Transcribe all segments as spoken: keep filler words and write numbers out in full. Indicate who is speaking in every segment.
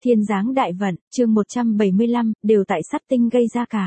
Speaker 1: Thiên giáng đại vận, chương một trăm bảy mươi lăm, đều tại sát tinh gây ra cả.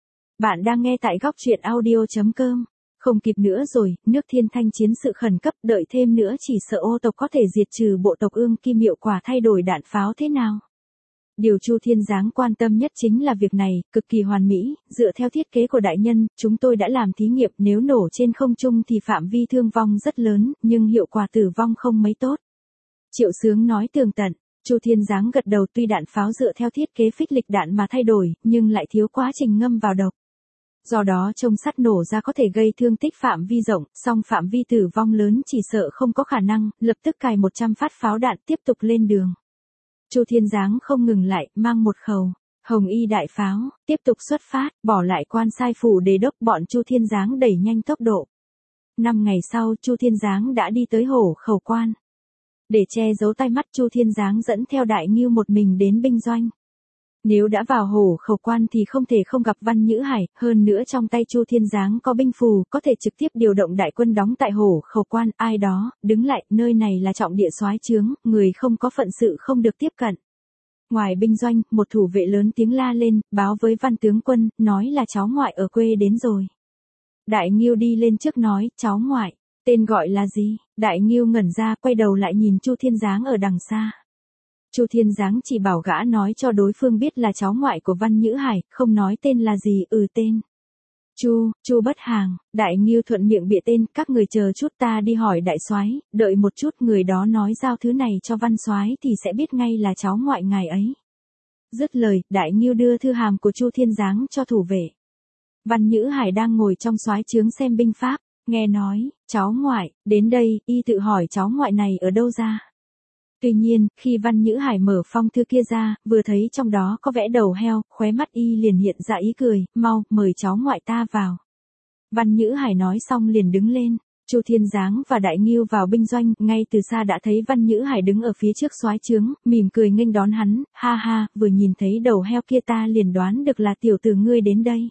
Speaker 1: Bạn đang nghe tại góc truyện audio chấm com. Không kịp nữa rồi, nước Thiên Thanh chiến sự khẩn cấp, đợi thêm nữa chỉ sợ ô tộc có thể diệt trừ bộ tộc Ương Kim hiệu quả thay đổi đạn pháo thế nào. Điều Chu Thiên Giáng quan tâm nhất chính là việc này, cực kỳ hoàn mỹ, dựa theo thiết kế của đại nhân, chúng tôi đã làm thí nghiệm, nếu nổ trên không trung thì phạm vi thương vong rất lớn, nhưng hiệu quả tử vong không mấy tốt. Triệu Sướng nói tường tận. Chu Thiên Giáng gật đầu, tuy đạn pháo dựa theo thiết kế phích lịch đạn mà thay đổi, nhưng lại thiếu quá trình ngâm vào độc. Do đó trông sắt nổ ra có thể gây thương tích phạm vi rộng, song phạm vi tử vong lớn chỉ sợ không có khả năng, lập tức cài một trăm phát pháo đạn tiếp tục lên đường. Chu Thiên Giáng không ngừng lại, mang một khẩu hồng y đại pháo, tiếp tục xuất phát, bỏ lại quan sai phủ đề đốc, bọn Chu Thiên Giáng đẩy nhanh tốc độ. Năm ngày sau, Chu Thiên Giáng đã đi tới Hổ Khẩu Quan. Để che giấu tai mắt, Chu Thiên Giáng dẫn theo Đại Ngưu một mình đến binh doanh. Nếu đã vào Hổ Khẩu Quan thì không thể không gặp Văn Nhữ Hải, hơn nữa trong tay Chu Thiên Giáng có binh phù, có thể trực tiếp điều động đại quân đóng tại Hổ Khẩu Quan, ai đó, đứng lại, nơi này là trọng địa soái trướng, người không có phận sự không được tiếp cận. Ngoài binh doanh, một thủ vệ lớn tiếng la lên, báo với Văn tướng quân, nói là cháu ngoại ở quê đến rồi. Đại Ngưu đi lên trước nói, cháu ngoại, tên gọi là gì? Đại Ngưu ngẩn ra, quay đầu lại nhìn Chu Thiên Giáng ở đằng xa. Chu Thiên Giáng chỉ bảo gã nói cho đối phương biết là cháu ngoại của Văn Nhữ Hải, không nói tên là gì, ừ tên. Chu, Chu Bất Hàng. Đại Ngưu thuận miệng bịa tên, các người chờ chút ta đi hỏi đại soái, đợi một chút, người đó nói giao thứ này cho Văn soái thì sẽ biết ngay là cháu ngoại ngài ấy. Dứt lời, Đại Ngưu đưa thư hàm của Chu Thiên Giáng cho thủ vệ. Văn Nhữ Hải đang ngồi trong soái trướng xem binh pháp. Nghe nói, cháu ngoại, đến đây, y tự hỏi cháu ngoại này ở đâu ra. Tuy nhiên, khi Văn Nhữ Hải mở phong thư kia ra, vừa thấy trong đó có vẽ đầu heo, khóe mắt y liền hiện ra ý cười, mau, mời cháu ngoại ta vào. Văn Nhữ Hải nói xong liền đứng lên. Chu Thiên Giáng và Đại Ngưu vào binh doanh, ngay từ xa đã thấy Văn Nhữ Hải đứng ở phía trước soái trướng, mỉm cười nghênh đón hắn, ha ha, vừa nhìn thấy đầu heo kia ta liền đoán được là tiểu tử ngươi đến đây.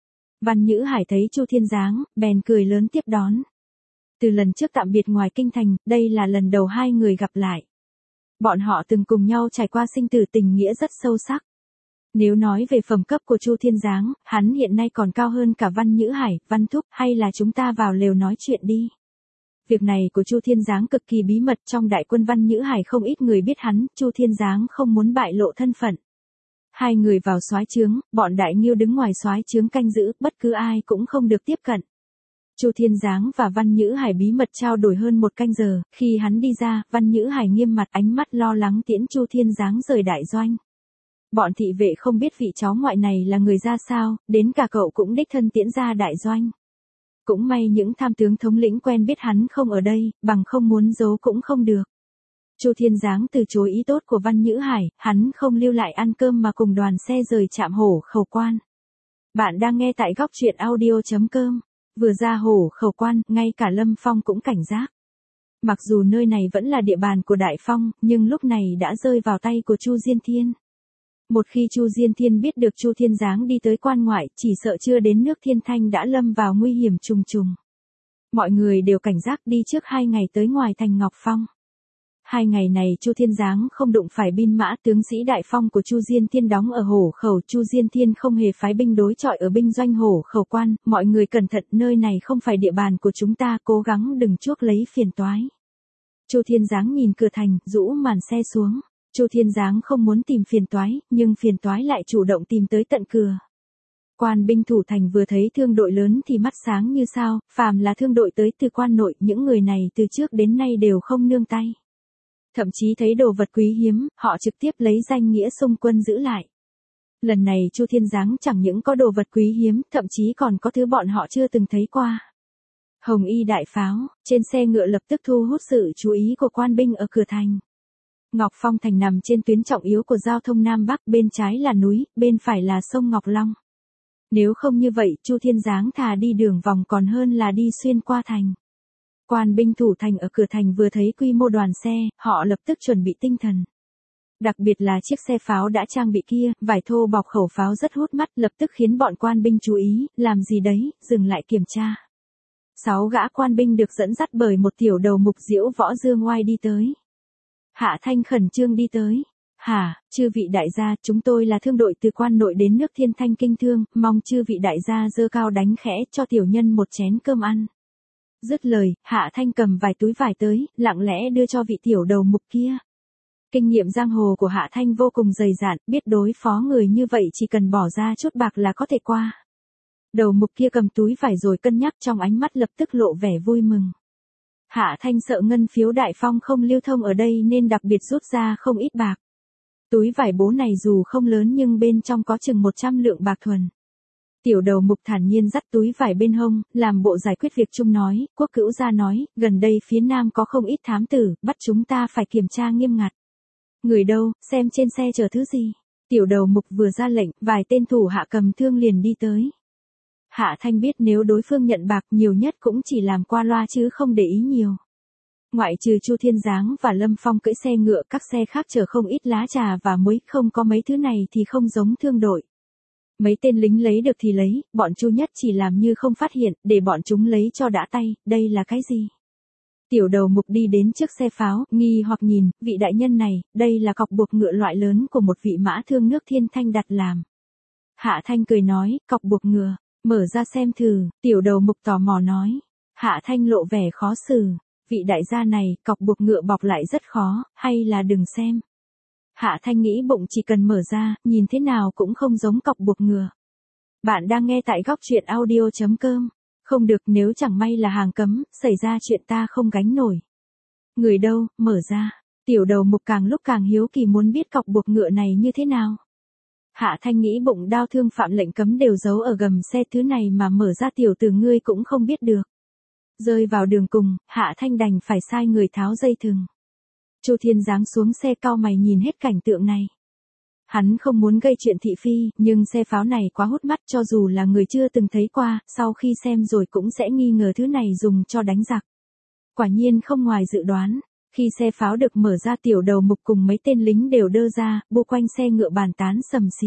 Speaker 1: Văn Nhữ Hải thấy Chu Thiên Giáng, bèn cười lớn tiếp đón. Từ lần trước tạm biệt ngoài kinh thành, đây là lần đầu hai người gặp lại. Bọn họ từng cùng nhau trải qua sinh tử, tình nghĩa rất sâu sắc. Nếu nói về phẩm cấp của Chu Thiên Giáng, hắn hiện nay còn cao hơn cả Văn Nhữ Hải, Văn Thúc, hay là chúng ta vào lều nói chuyện đi. Việc này của Chu Thiên Giáng cực kỳ bí mật, trong đại quân Văn Nhữ Hải không ít người biết hắn, Chu Thiên Giáng không muốn bại lộ thân phận. Hai người vào soái trướng, bọn Đại Ngưu đứng ngoài soái trướng canh giữ, bất cứ ai cũng không được tiếp cận. Chu Thiên Giáng và Văn Nhữ Hải bí mật trao đổi hơn một canh giờ, khi hắn đi ra, Văn Nhữ Hải nghiêm mặt, ánh mắt lo lắng tiễn Chu Thiên Giáng rời đại doanh. Bọn thị vệ không biết vị cháu ngoại này là người ra sao, đến cả cậu cũng đích thân tiễn ra đại doanh. Cũng may những tham tướng thống lĩnh quen biết hắn không ở đây, bằng không muốn giấu cũng không được. Chu Thiên Giáng từ chối ý tốt của Văn Nhữ Hải, hắn không lưu lại ăn cơm mà cùng đoàn xe rời trạm Hổ Khẩu Quan. Bạn đang nghe tại góc truyện audio chấm com. Vừa ra Hổ Khẩu Quan, ngay cả Lâm Phong cũng cảnh giác. Mặc dù nơi này vẫn là địa bàn của Đại Phong, nhưng lúc này đã rơi vào tay của Chu Diên Thiên. Một khi Chu Diên Thiên biết được Chu Thiên Giáng đi tới quan ngoại, chỉ sợ chưa đến nước Thiên Thanh đã lâm vào nguy hiểm trùng trùng. Mọi người đều cảnh giác, đi trước hai ngày tới ngoài thành Ngọc Phong. Hai ngày này Chu Thiên Giáng không đụng phải binh mã, tướng sĩ Đại Phong của Chu Diên Thiên đóng ở Hổ Khẩu, Chu Diên Thiên không hề phái binh đối chọi ở binh doanh Hổ Khẩu Quan, mọi người cẩn thận, nơi này không phải địa bàn của chúng ta, cố gắng đừng chuốc lấy phiền toái. Chu Thiên Giáng nhìn cửa thành, rũ màn xe xuống. Chu Thiên Giáng không muốn tìm phiền toái, nhưng phiền toái lại chủ động tìm tới tận cửa. Quan binh thủ thành vừa thấy thương đội lớn thì mắt sáng như sao, phàm là thương đội tới từ quan nội, những người này từ trước đến nay đều không nương tay. Thậm chí thấy đồ vật quý hiếm, họ trực tiếp lấy danh nghĩa xung quân giữ lại. Lần này Chu Thiên Giáng chẳng những có đồ vật quý hiếm, thậm chí còn có thứ bọn họ chưa từng thấy qua. Hồng y đại pháo, trên xe ngựa lập tức thu hút sự chú ý của quan binh ở cửa thành. Ngọc Phong thành nằm trên tuyến trọng yếu của giao thông Nam Bắc, bên trái là núi, bên phải là sông Ngọc Long. Nếu không như vậy, Chu Thiên Giáng thà đi đường vòng còn hơn là đi xuyên qua thành. Quan binh thủ thành ở cửa thành vừa thấy quy mô đoàn xe, họ lập tức chuẩn bị tinh thần. Đặc biệt là chiếc xe pháo đã trang bị kia, vải thô bọc khẩu pháo rất hút mắt, lập tức khiến bọn quan binh chú ý, làm gì đấy, dừng lại kiểm tra. Sáu gã quan binh được dẫn dắt bởi một tiểu đầu mục Diễu Võ Dương Oai đi tới. Hạ Thanh khẩn trương đi tới. Hả, chư vị đại gia, chúng tôi là thương đội từ quan nội đến nước Thiên Thanh kinh thương, mong chư vị đại gia giơ cao đánh khẽ cho tiểu nhân một chén cơm ăn. Dứt lời, Hạ Thanh cầm vài túi vải tới, lặng lẽ đưa cho vị tiểu đầu mục kia. Kinh nghiệm giang hồ của Hạ Thanh vô cùng dày dạn, biết đối phó người như vậy chỉ cần bỏ ra chút bạc là có thể qua. Đầu mục kia cầm túi vải rồi cân nhắc, trong ánh mắt lập tức lộ vẻ vui mừng. Hạ Thanh sợ ngân phiếu Đại Phong không lưu thông ở đây nên đặc biệt rút ra không ít bạc. Túi vải bố này dù không lớn nhưng bên trong có chừng một trăm lượng bạc thuần. Tiểu đầu mục thản nhiên dắt túi vải bên hông, làm bộ giải quyết việc chung nói, Quốc Cữu gia nói, gần đây phía nam có không ít thám tử, bắt chúng ta phải kiểm tra nghiêm ngặt. Người đâu, xem trên xe chở thứ gì. Tiểu đầu mục vừa ra lệnh, vài tên thủ hạ cầm thương liền đi tới. Hạ Thanh biết nếu đối phương nhận bạc nhiều nhất cũng chỉ làm qua loa chứ không để ý nhiều. Ngoại trừ Chu Thiên Giáng và Lâm Phong cưỡi xe ngựa, các xe khác chở không ít lá trà và muối, không có mấy thứ này thì không giống thương đội. Mấy tên lính lấy được thì lấy, bọn Chu Nhất chỉ làm như không phát hiện, để bọn chúng lấy cho đã tay, đây là cái gì? Tiểu đầu mục đi đến trước xe pháo, nghi hoặc nhìn, vị đại nhân này, đây là cọc buộc ngựa loại lớn của một vị mã thương nước Thiên Thanh đặt làm. Hạ Thanh cười nói, cọc buộc ngựa, mở ra xem thử, tiểu đầu mục tò mò nói. Hạ Thanh lộ vẻ khó xử, vị đại gia này, cọc buộc ngựa bọc lại rất khó, hay là đừng xem. Hạ Thanh nghĩ bụng chỉ cần mở ra, nhìn thế nào cũng không giống cọc buộc ngựa. Bạn đang nghe tại góc truyện audio chấm com. Không được, nếu chẳng may là hàng cấm, xảy ra chuyện ta không gánh nổi. Người đâu, mở ra. Tiểu đầu mục càng lúc càng hiếu kỳ muốn biết cọc buộc ngựa này như thế nào. Hạ Thanh nghĩ bụng đao thương phạm lệnh cấm đều giấu ở gầm xe, thứ này mà mở ra tiểu tử ngươi cũng không biết được. Rơi vào đường cùng, Hạ Thanh đành phải sai người tháo dây thừng. Chu Thiên Giáng xuống xe cau mày nhìn hết cảnh tượng này. Hắn không muốn gây chuyện thị phi, nhưng xe pháo này quá hút mắt, cho dù là người chưa từng thấy qua, sau khi xem rồi cũng sẽ nghi ngờ thứ này dùng cho đánh giặc. Quả nhiên không ngoài dự đoán, khi xe pháo được mở ra, tiểu đầu mục cùng mấy tên lính đều đơ ra, bu quanh xe ngựa bàn tán sầm xì.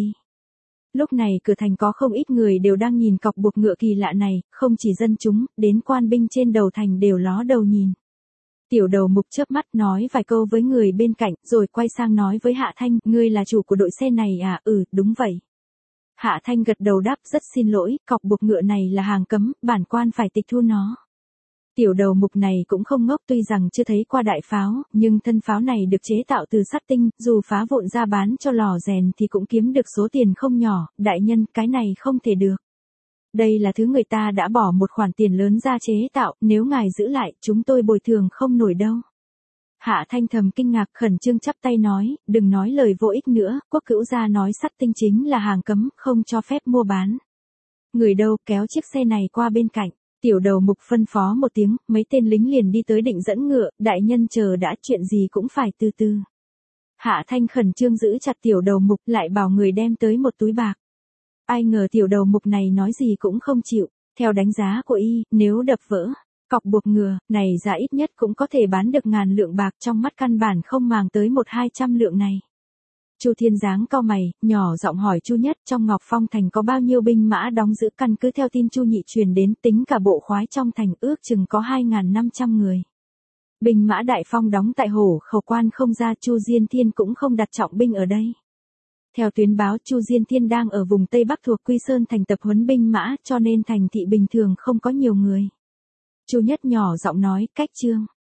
Speaker 1: Lúc này cửa thành có không ít người đều đang nhìn cọc buộc ngựa kỳ lạ này, không chỉ dân chúng, đến quan binh trên đầu thành đều ló đầu nhìn. Tiểu đầu mục chớp mắt nói vài câu với người bên cạnh, rồi quay sang nói với Hạ Thanh, ngươi là chủ của đội xe này à? Ừ, đúng vậy. Hạ Thanh gật đầu đáp, rất xin lỗi, cọc buộc ngựa này là hàng cấm, bản quan phải tịch thu nó. Tiểu đầu mục này cũng không ngốc, tuy rằng chưa thấy qua đại pháo, nhưng thân pháo này được chế tạo từ sắt tinh, dù phá vụn ra bán cho lò rèn thì cũng kiếm được số tiền không nhỏ, đại nhân, cái này không thể được. Đây là thứ người ta đã bỏ một khoản tiền lớn ra chế tạo, nếu ngài giữ lại, chúng tôi bồi thường không nổi đâu. Hạ Thanh thầm kinh ngạc, khẩn trương chắp tay nói, đừng nói lời vô ích nữa, Quốc Cữu gia nói sắt tinh chính là hàng cấm, không cho phép mua bán. Người đâu, kéo chiếc xe này qua bên cạnh. Tiểu đầu mục phân phó một tiếng, mấy tên lính liền đi tới định dẫn ngựa, đại nhân chờ đã, chuyện gì cũng phải từ từ. Hạ Thanh khẩn trương giữ chặt tiểu đầu mục, lại bảo người đem tới một túi bạc. Ai ngờ tiểu đầu mục này nói gì cũng không chịu, theo đánh giá của y, nếu đập vỡ cọc buộc ngựa này giá ít nhất cũng có thể bán được ngàn lượng bạc, trong mắt căn bản không màng tới một hai trăm lượng này. Chu Thiên Giáng cau mày, nhỏ giọng hỏi Chu Nhất, trong Ngọc Phong thành có bao nhiêu binh mã đóng giữ? Căn cứ theo tin Chu Nhị truyền đến, tính cả bộ khoái trong thành ước chừng có hai nghìn năm trăm người. Binh mã Đại Phong đóng tại Hổ Khẩu Quan không ra, Chu Diên Thiên cũng không đặt trọng binh ở đây. Theo tuyến báo, Chu Diên Thiên đang ở vùng Tây Bắc thuộc Quy Sơn thành tập huấn binh mã, cho nên thành thị bình thường không có nhiều người. Chu Nhất nhỏ giọng nói, cách trương.